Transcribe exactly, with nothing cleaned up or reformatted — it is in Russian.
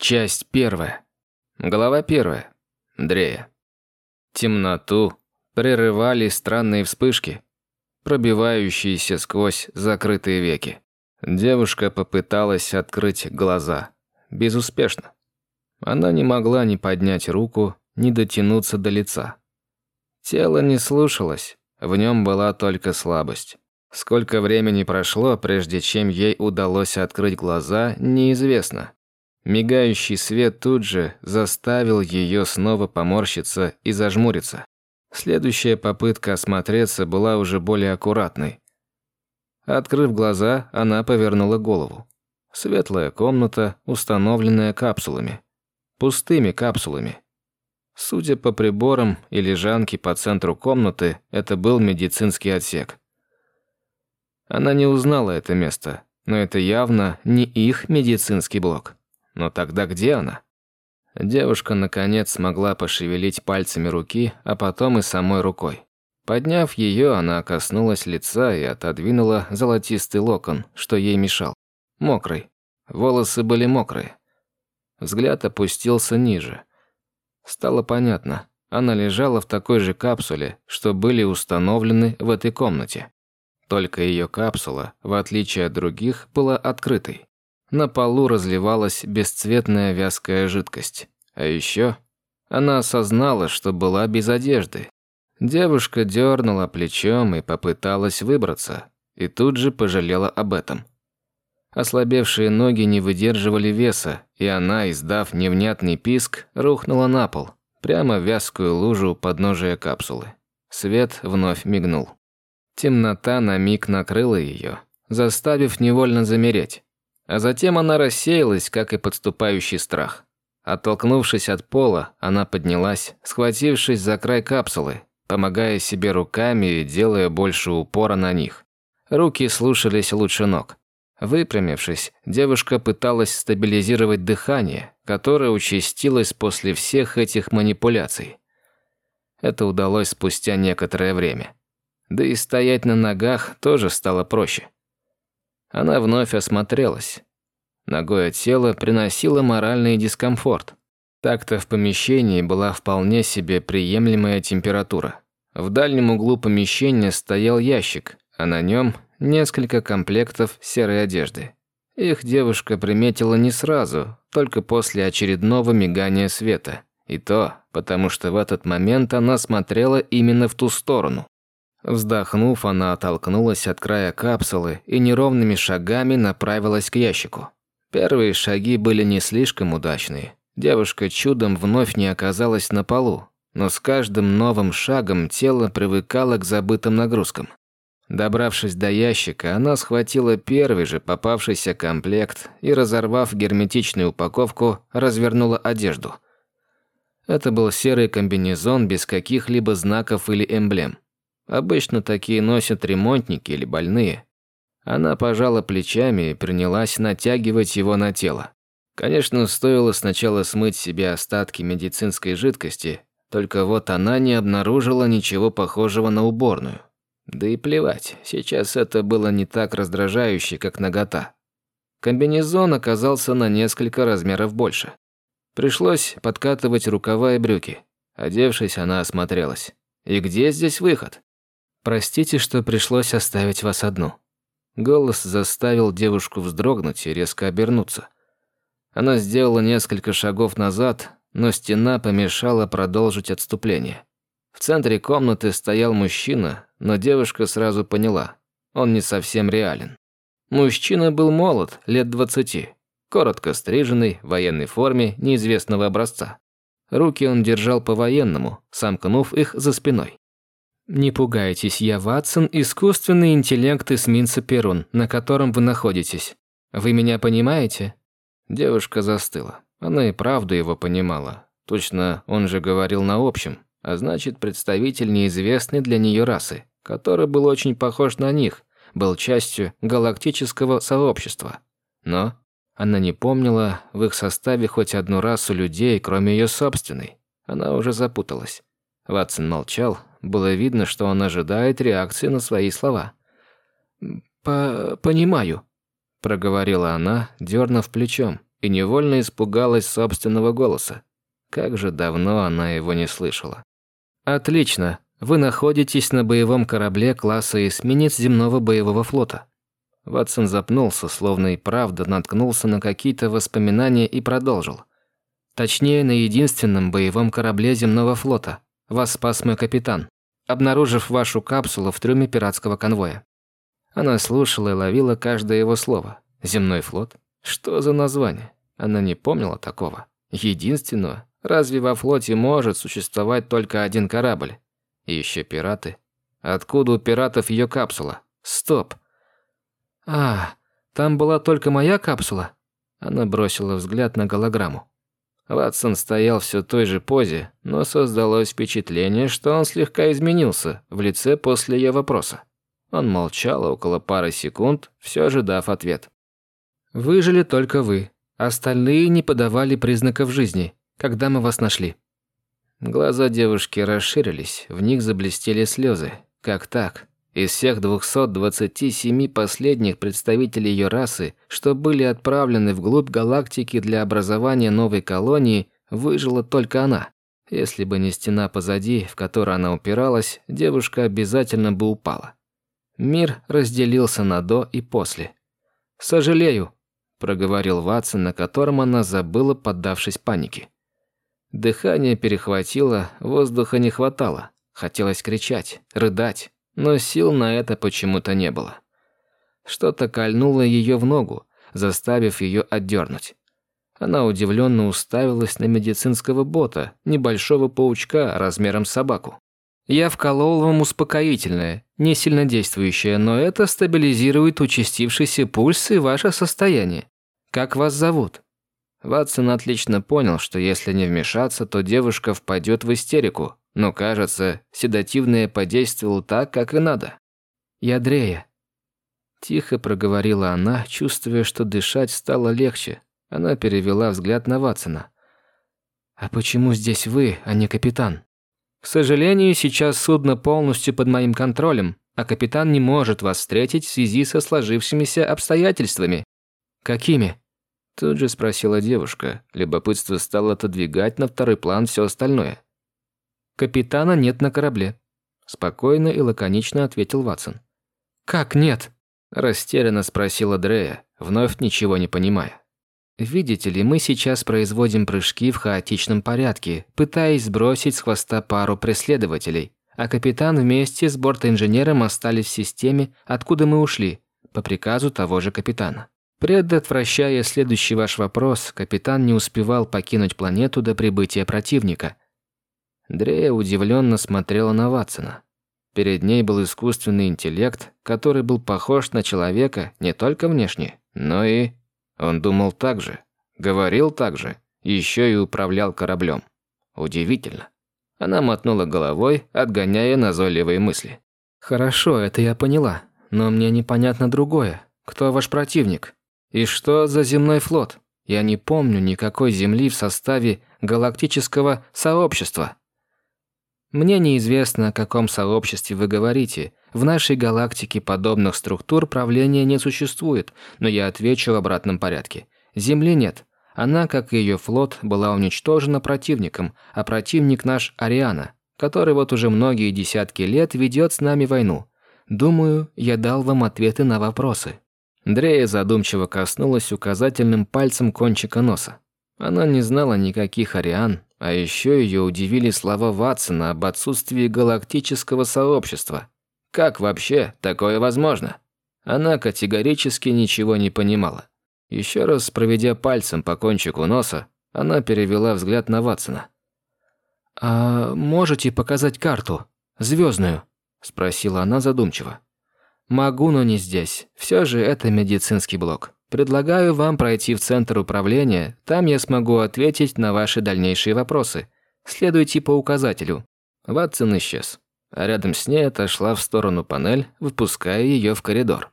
Часть первая. Глава первая. Дрея. Темноту прерывали странные вспышки, пробивающиеся сквозь закрытые веки. Девушка попыталась открыть глаза. Безуспешно. Она не могла ни поднять руку, ни дотянуться до лица. Тело не слушалось, в нем была только слабость. Сколько времени прошло, прежде чем ей удалось открыть глаза, неизвестно. Мигающий свет тут же заставил ее снова поморщиться и зажмуриться. Следующая попытка осмотреться была уже более аккуратной. Открыв глаза, она повернула голову. Светлая комната, установленная капсулами. Пустыми капсулами. Судя по приборам и лежанке по центру комнаты, это был медицинский отсек. Она не узнала это место, но это явно не их медицинский блок. Но тогда где она? Девушка, наконец, смогла пошевелить пальцами руки, а потом и самой рукой. Подняв ее, она коснулась лица и отодвинула золотистый локон, что ей мешал. Мокрый. Волосы были мокрые. Взгляд опустился ниже. Стало понятно. Она лежала в такой же капсуле, что были установлены в этой комнате. Только ее капсула, в отличие от других, была открытой. На полу разливалась бесцветная вязкая жидкость. А еще она осознала, что была без одежды. Девушка дернула плечом и попыталась выбраться, и тут же пожалела об этом. Ослабевшие ноги не выдерживали веса, и она, издав невнятный писк, рухнула на пол, прямо в вязкую лужу у подножия капсулы. Свет вновь мигнул. Темнота на миг накрыла ее, заставив невольно замереть. А затем она рассеялась, как и подступающий страх. Оттолкнувшись от пола, она поднялась, схватившись за край капсулы, помогая себе руками и делая больше упора на них. Руки слушались лучше ног. Выпрямившись, девушка пыталась стабилизировать дыхание, которое участилось после всех этих манипуляций. Это удалось спустя некоторое время. Да и стоять на ногах тоже стало проще. Она вновь осмотрелась. Ногое тело приносило моральный дискомфорт. Так-то в помещении была вполне себе приемлемая температура. В дальнем углу помещения стоял ящик, а на нем несколько комплектов серой одежды. Их девушка приметила не сразу, только после очередного мигания света. И то, потому что в этот момент она смотрела именно в ту сторону. Вздохнув, она оттолкнулась от края капсулы и неровными шагами направилась к ящику. Первые шаги были не слишком удачные. Девушка чудом вновь не оказалась на полу, но с каждым новым шагом тело привыкало к забытым нагрузкам. Добравшись до ящика, она схватила первый же попавшийся комплект и, разорвав герметичную упаковку, развернула одежду. Это был серый комбинезон без каких-либо знаков или эмблем. Обычно такие носят ремонтники или больные. Она пожала плечами и принялась натягивать его на тело. Конечно, стоило сначала смыть себе остатки медицинской жидкости, только вот она не обнаружила ничего похожего на уборную. Да и плевать, сейчас это было не так раздражающе, как нагота. Комбинезон оказался на несколько размеров больше. Пришлось подкатывать рукава и брюки. Одевшись, она осмотрелась. И где здесь выход? «Простите, что пришлось оставить вас одну». Голос заставил девушку вздрогнуть и резко обернуться. Она сделала несколько шагов назад, но стена помешала продолжить отступление. В центре комнаты стоял мужчина, но девушка сразу поняла, он не совсем реален. Мужчина был молод, лет двадцати, коротко стриженный, в военной форме неизвестного образца. Руки он держал по-военному, сомкнув их за спиной. «Не пугайтесь, я Ватсон, искусственный интеллект эсминца Перун, на котором вы находитесь. Вы меня понимаете?» Девушка застыла. Она и правду его понимала. Точно, он же говорил на общем, а значит, представитель неизвестной для нее расы, который был очень похож на них, был частью галактического сообщества. Но она не помнила в их составе хоть одну расу людей, кроме ее собственной. Она уже запуталась. Ватсон молчал. Было видно, что он ожидает реакции на свои слова. «По-понимаю», – проговорила она, дернув плечом, и невольно испугалась собственного голоса. Как же давно она его не слышала. «Отлично. Вы находитесь на боевом корабле класса эсминец земного боевого флота». Ватсон запнулся, словно и правда наткнулся на какие-то воспоминания и продолжил. «Точнее, на единственном боевом корабле земного флота. Вас спас мой капитан, обнаружив вашу капсулу в трюме пиратского конвоя». Она слушала и ловила каждое его слово. «Земной флот? Что за название?» Она не помнила такого. Единственного? Разве во флоте может существовать только один корабль? И еще пираты. Откуда у пиратов ее капсула? Стоп. А, там была только моя капсула? Она бросила взгляд на голограмму. Ватсон стоял все в той же позе, но создалось впечатление, что он слегка изменился в лице после ее вопроса. Он молчал около пары секунд, все ожидав ответ. «Выжили только вы. Остальные не подавали признаков жизни, когда мы вас нашли». Глаза девушки расширились, в них заблестели слезы. Как так? Из всех двухсот двадцати семи последних представителей ее расы, что были отправлены вглубь галактики для образования новой колонии, выжила только она. Если бы не стена позади, в которой она упиралась, девушка обязательно бы упала. Мир разделился на «до» и «после». «Сожалею», – проговорил Ватсон, на котором она забыла, поддавшись панике. Дыхание перехватило, воздуха не хватало. Хотелось кричать, рыдать, но сил на это почему-то не было. Что-то кольнуло ее в ногу, заставив ее отдернуть. Она удивленно уставилась на медицинского бота, небольшого паучка размером с собаку. «Я вколол вам успокоительное, не сильно действующее, но это стабилизирует участившийся пульс и ваше состояние. Как вас зовут?» Ватсон отлично понял, что если не вмешаться, то девушка впадет в истерику, но, кажется, седативное подействовало так, как и надо. «Я Дрея», – тихо проговорила она, чувствуя, что дышать стало легче. Она перевела взгляд на Ватсона. «А почему здесь вы, а не капитан?» «К сожалению, сейчас судно полностью под моим контролем, а капитан не может вас встретить в связи со сложившимися обстоятельствами». «Какими?» Тут же спросила девушка. Любопытство стало отодвигать на второй план все остальное. «Капитана нет на корабле», – спокойно и лаконично ответил Ватсон. «Как нет?» – растерянно спросила Дрея, вновь ничего не понимая. «Видите ли, мы сейчас производим прыжки в хаотичном порядке, пытаясь сбросить с хвоста пару преследователей, а капитан вместе с бортинженером остались в системе, откуда мы ушли, по приказу того же капитана. Предотвращая следующий ваш вопрос, капитан не успевал покинуть планету до прибытия противника». Дрея удивленно смотрела на Ватсона. Перед ней был искусственный интеллект, который был похож на человека не только внешне, но и... Он думал так же, говорил так же, еще и управлял кораблем. Удивительно. Она мотнула головой, отгоняя назойливые мысли. «Хорошо, это я поняла, но мне непонятно другое. Кто ваш противник? И что за земной флот? Я не помню никакой земли в составе галактического сообщества». «Мне неизвестно, о каком сообществе вы говорите. В нашей галактике подобных структур правления не существует, но я отвечу в обратном порядке. Земли нет. Она, как и ее флот, была уничтожена противником, а противник наш Ариана, который вот уже многие десятки лет ведет с нами войну. Думаю, я дал вам ответы на вопросы». Дрея задумчиво коснулась указательным пальцем кончика носа. Она не знала никаких Ариан, а еще ее удивили слова Ватсона об отсутствии галактического сообщества. Как вообще такое возможно? Она категорически ничего не понимала. Еще раз проведя пальцем по кончику носа, она перевела взгляд на Ватсона. «А можете показать карту? Звездную?» – спросила она задумчиво. «Могу, но не здесь. Все же это медицинский блок. Предлагаю вам пройти в центр управления, там я смогу ответить на ваши дальнейшие вопросы. Следуйте по указателю». Ватсон исчез, а рядом с ней отошла в сторону панель, выпуская ее в коридор.